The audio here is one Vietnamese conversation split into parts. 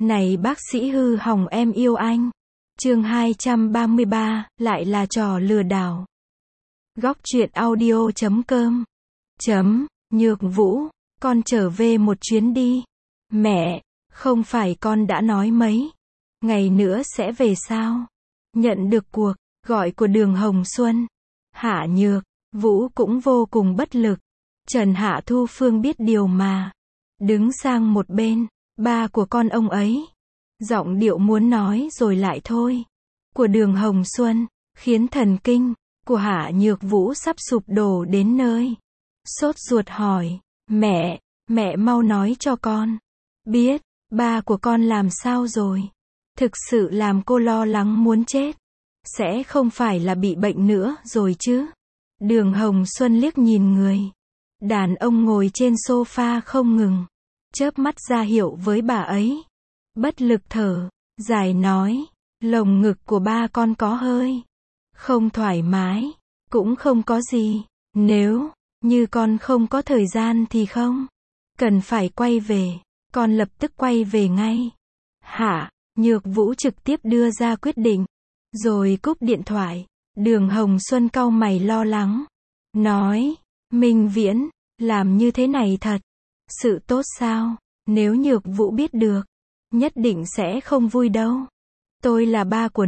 Này bác sĩ hư hỏng em yêu anh. Chương 233, lại là trò lừa đảo. Góc truyện audio.com. Nhược Vũ, con trở về một chuyến đi. Mẹ, không phải con đã nói mấy ngày nữa sẽ về sao? Nhận được cuộc gọi của Đường Hồng Xuân, Hạ Nhược Vũ cũng vô cùng bất lực. Trần Hạ Thu Phương biết điều mà, đứng sang một bên. Ba của con ông ấy, giọng điệu muốn nói rồi lại thôi, của Đường Hồng Xuân, khiến thần kinh của Hạ Nhược Vũ sắp sụp đổ đến nơi. Sốt ruột hỏi, mẹ mau nói cho con biết, ba của con làm sao rồi? Thực sự làm cô lo lắng muốn chết. Sẽ không phải là bị bệnh nữa rồi chứ? Đường Hồng Xuân liếc nhìn người đàn ông ngồi trên sofa không ngừng chớp mắt ra hiệu với bà ấy. Bất lực thở dài nói, lồng ngực của ba con có hơi không thoải mái, cũng không có gì. Nếu như con không có thời gian thì không cần phải quay về, con lập tức quay về ngay. Hạ Nhược Vũ trực tiếp đưa ra quyết định, rồi cúp điện thoại. Đường Hồng Xuân cau mày lo lắng, nói, Minh Viễn, làm như thế này thật sự tốt sao? Nếu Nhược Vũ biết được, nhất định sẽ không vui đâu. Tôi là ba của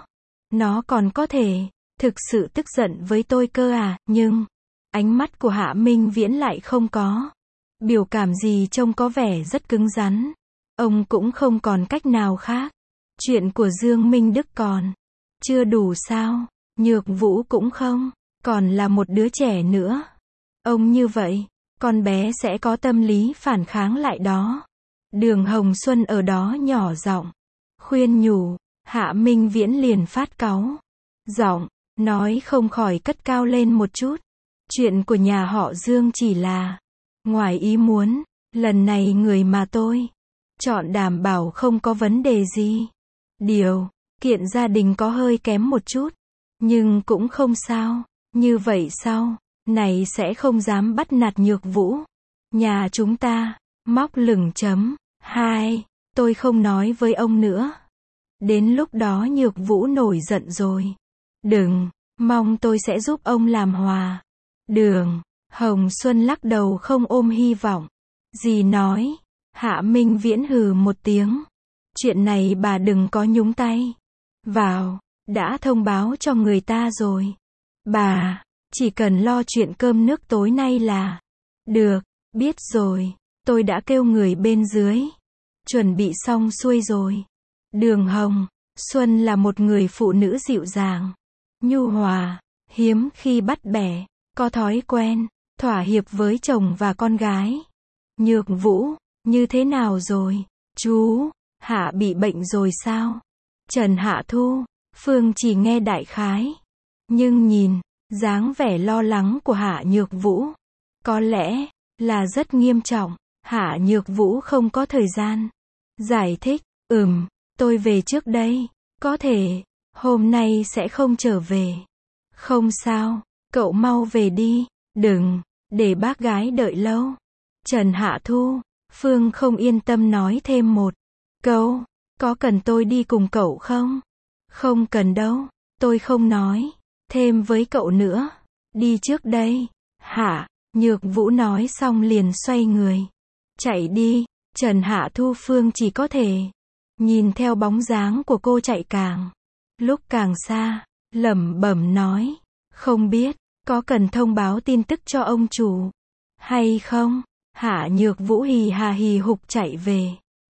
nó còn có thể thực sự tức giận với tôi cơ à? Nhưng ánh mắt của Hạ Minh Viễn lại không có biểu cảm gì, trông có vẻ rất cứng rắn. Ông cũng không còn cách nào khác. Chuyện của Dương Minh Đức còn chưa đủ sao? Nhược Vũ cũng không còn là một đứa trẻ nữa. Ông như vậy, con bé sẽ có tâm lý phản kháng lại đó. Đường Hồng Xuân ở đó nhỏ giọng khuyên nhủ. Hạ Minh Viễn liền phát cáu, giọng nói không khỏi cất cao lên một chút. Chuyện của nhà họ Dương chỉ là ngoài ý muốn, lần này người mà tôi chọn đảm bảo không có vấn đề gì. Điều kiện gia đình có hơi kém một chút, nhưng cũng không sao. Như vậy sau này sẽ không dám bắt nạt Nhược Vũ nhà chúng ta. Móc lửng chấm 2. Tôi không nói với ông nữa. Đến lúc đó Nhược Vũ nổi giận rồi, đừng mong tôi sẽ giúp ông làm hòa. Đường Hồng Xuân lắc đầu không ôm hy vọng gì nói. Hạ Minh Viễn hừ một tiếng. Chuyện này bà đừng có nhúng tay vào, đã thông báo cho người ta rồi. Bà chỉ cần lo chuyện cơm nước tối nay là được. Biết rồi, tôi đã kêu người bên dưới chuẩn bị xong xuôi rồi. Đường Hồng Xuân là một người phụ nữ dịu dàng, nhu hòa, hiếm khi bắt bẻ, có thói quen thỏa hiệp với chồng và con gái. Nhược Vũ, như thế nào rồi? Chú Hạ bị bệnh rồi sao? Trần Hạ Thu Phương chỉ nghe đại khái, nhưng nhìn dáng vẻ lo lắng của Hạ Nhược Vũ, có lẽ là rất nghiêm trọng. Hạ Nhược Vũ không có thời gian giải thích. Tôi về trước đây, có thể hôm nay sẽ không trở về. Không sao, cậu mau về đi, đừng để bác gái đợi lâu. Trần Hạ Thu Phương không yên tâm nói thêm một câu, có cần tôi đi cùng cậu không? Không cần đâu, tôi không nói thêm với cậu nữa. Đi trước đây. Hạ Nhược Vũ nói xong liền xoay người chạy đi. Trần Hạ Thu Phương chỉ có thể nhìn theo bóng dáng của cô chạy càng lúc càng xa, lẩm bẩm nói, không biết có cần thông báo tin tức cho ông chủ hay không? Hạ Nhược Vũ hì hà hì hục chạy về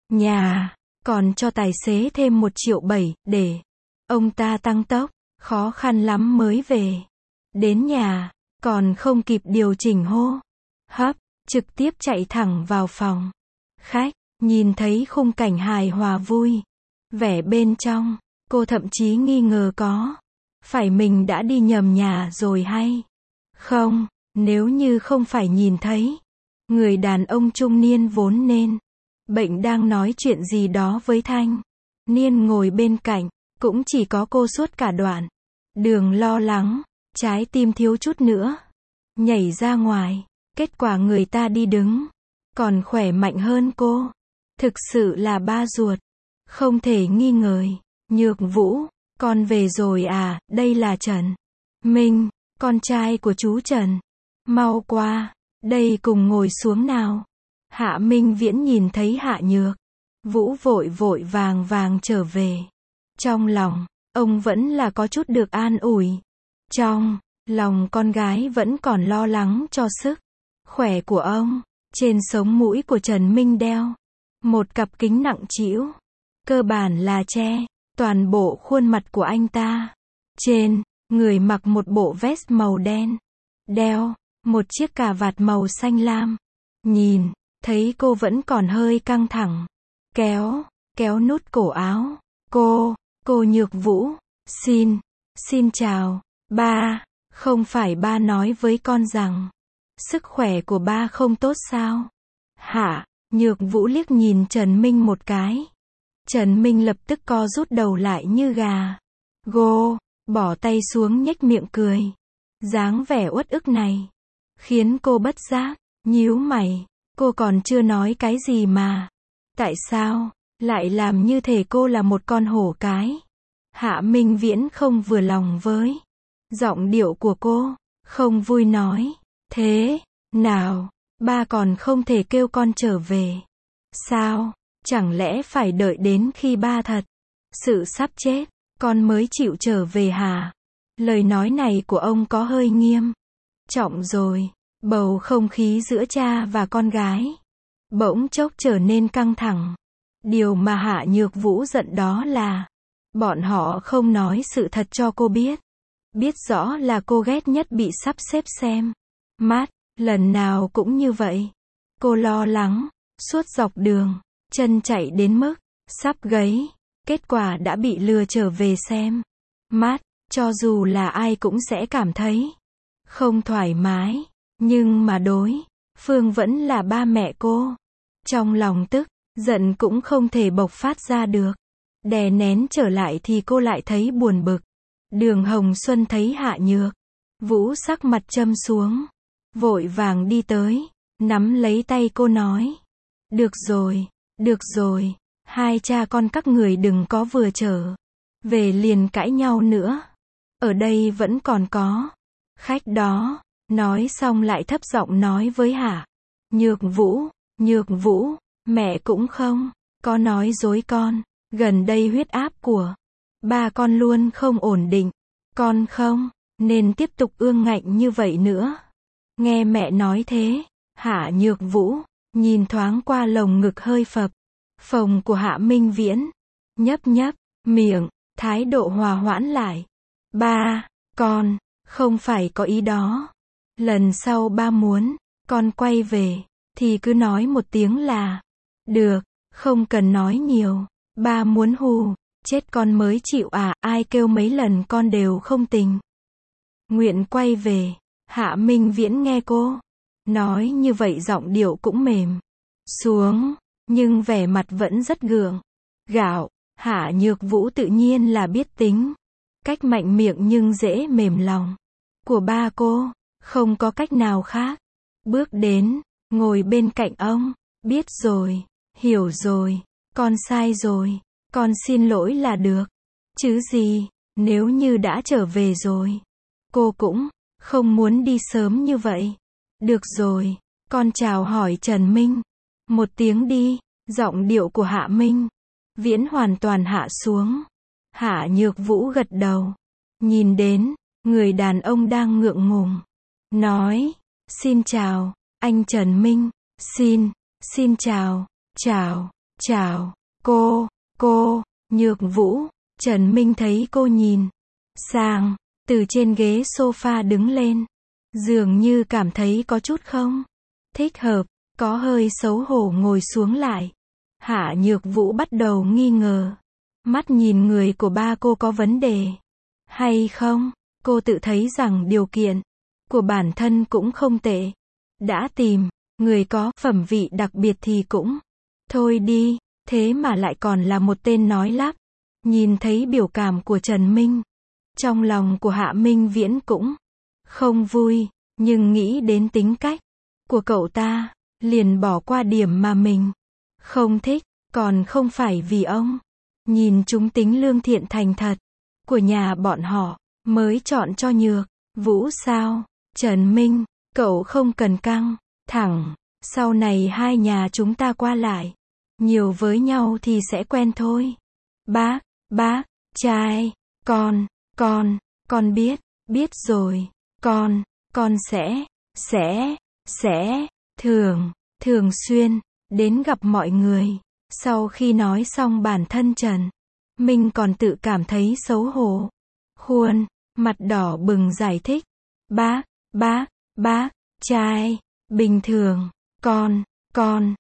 nhà, còn cho tài xế thêm 1,7 triệu để ông ta tăng tốc. Khó khăn lắm mới về đến nhà, còn không kịp điều chỉnh hô hấp, trực tiếp chạy thẳng vào phòng khách. Nhìn thấy khung cảnh hài hòa vui vẻ bên trong, cô thậm chí nghi ngờ có phải mình đã đi nhầm nhà rồi hay không. Nếu như không phải nhìn thấy người đàn ông trung niên vốn nên bệnh đang nói chuyện gì đó với thanh niên ngồi bên cạnh, cũng chỉ có cô suốt cả đoạn đường lo lắng, trái tim thiếu chút nữa nhảy ra ngoài. Kết quả người ta đi đứng còn khỏe mạnh hơn cô. Thực sự là ba ruột. Không thể nghi ngờ. Nhược Vũ, con về rồi à, đây là Trần Minh, con trai của chú Trần. Mau qua, đây cùng ngồi xuống nào. Hạ Minh Viễn nhìn thấy Hạ Nhược Vũ vội vội vàng vàng trở về. Trong lòng, ông vẫn là có chút được an ủi. Trong lòng con gái vẫn còn lo lắng cho sức khỏe của ông. Trên sống mũi của Trần Minh đeo một cặp kính nặng trĩu, cơ bản là che toàn bộ khuôn mặt của anh ta. Trên người mặc một bộ vest màu đen, đeo một chiếc cà vạt màu xanh lam. Nhìn thấy cô vẫn còn hơi căng thẳng, kéo nút cổ áo. Cô Nhược Vũ, xin chào, ba, không phải ba nói với con rằng sức khỏe của ba không tốt sao? Hạ Nhược Vũ liếc nhìn Trần Minh một cái. Trần Minh lập tức co rút đầu lại như gà. Bỏ tay xuống nhếch miệng cười. Dáng vẻ uất ức này khiến cô bất giác nhíu mày. Cô còn chưa nói cái gì mà. Tại sao lại làm như thể cô là một con hổ cái? Hạ Minh Viễn không vừa lòng với giọng điệu của cô, không vui nói. Thế nào, ba còn không thể kêu con trở về sao? Chẳng lẽ phải đợi đến khi ba thật sự sắp chết, con mới chịu trở về hả? Lời nói này của ông có hơi nghiêm trọng rồi. Bầu không khí giữa cha và con gái bỗng chốc trở nên căng thẳng. Điều mà Hạ Nhược Vũ giận đó là bọn họ không nói sự thật cho cô biết. Biết rõ là cô ghét nhất bị sắp xếp xem mắt, lần nào cũng như vậy. Cô lo lắng, suốt dọc đường, chân chạy đến mức sắp gãy. Kết quả đã bị lừa trở về xem mắt, cho dù là ai cũng sẽ cảm thấy không thoải mái. Nhưng mà đối phương vẫn là ba mẹ cô. Trong lòng tức giận cũng không thể bộc phát ra được. Đè nén trở lại thì cô lại thấy buồn bực. Đường Hồng Xuân thấy Hạ Nhược Vũ sắc mặt châm xuống, vội vàng đi tới, nắm lấy tay cô nói. Được rồi, hai cha con các người đừng có vừa trở về liền cãi nhau nữa. Ở đây vẫn còn có khách đó. Nói xong lại thấp giọng nói với Hạ Nhược Vũ, mẹ cũng không có nói dối con. Gần đây huyết áp của ba con luôn không ổn định. Con không nên tiếp tục ương ngạnh như vậy nữa. Nghe mẹ nói thế, Hạ Nhược Vũ nhìn thoáng qua lồng ngực hơi phập phồng của Hạ Minh Viễn, nhấp miệng, thái độ hòa hoãn lại. Ba, con không phải có ý đó. Lần sau ba muốn con quay về thì cứ nói một tiếng là được, không cần nói nhiều. Ba muốn hù chết con mới chịu à? Ai kêu mấy lần con đều không tình nguyện quay về. Hạ Minh Viễn nghe cô nói như vậy giọng điệu cũng mềm xuống, nhưng vẻ mặt vẫn rất gượng gạo. Hạ Nhược Vũ tự nhiên là biết tính cách mạnh miệng nhưng dễ mềm lòng của ba cô. Không có cách nào khác. Bước đến, ngồi bên cạnh ông. Biết rồi, hiểu rồi, con sai rồi, con xin lỗi là được. Chứ gì, nếu như đã trở về rồi, cô cũng không muốn đi sớm như vậy. Được rồi, con chào hỏi Trần Minh một tiếng đi. Giọng điệu của Hạ Minh Viễn hoàn toàn hạ xuống. Hạ Nhược Vũ gật đầu, nhìn đến người đàn ông đang ngượng ngùng, nói, xin chào, anh Trần Minh. Xin chào, cô, Nhược Vũ. Trần Minh thấy cô nhìn sang, từ trên ghế sofa đứng lên. Dường như cảm thấy có chút không thích hợp, có hơi xấu hổ ngồi xuống lại. Hạ Nhược Vũ bắt đầu nghi ngờ. Mắt nhìn người của ba cô có vấn đề hay không? Cô tự thấy rằng điều kiện của bản thân cũng không tệ. Đã tìm người có phẩm vị đặc biệt thì cũng thôi đi. Thế mà lại còn là một tên nói lắp. Nhìn thấy biểu cảm của Trần Minh, trong lòng của Hạ Minh Viễn cũng không vui. Nhưng nghĩ đến tính cách của cậu ta, liền bỏ qua điểm mà mình không thích. Còn không phải vì ông Nhìn chúng tính lương thiện thành thật của nhà bọn họ, mới chọn cho Nhược Vũ sao? Trần Minh, cậu không cần căng thẳng, sau này hai nhà chúng ta qua lại nhiều với nhau thì sẽ quen thôi. Bác trai, con biết rồi, con sẽ thường xuyên đến gặp mọi người. Sau khi nói xong bản thân Trần Minh còn tự cảm thấy xấu hổ. Khuôn mặt đỏ bừng giải thích. Bác trai, bình thường, con,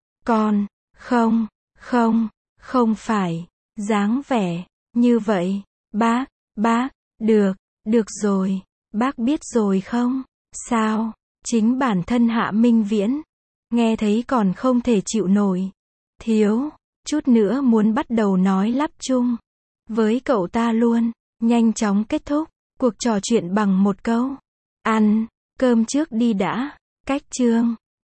không phải, dáng vẻ, như vậy. Bác, được rồi, bác biết rồi không? Sao? Chính bản thân Hạ Minh Viễn, nghe thấy còn không thể chịu nổi. Thiếu chút nữa muốn bắt đầu nói lắp chung với cậu ta luôn. Nhanh chóng kết thúc cuộc trò chuyện bằng một câu. Ăn cơm trước đi đã. Cách chương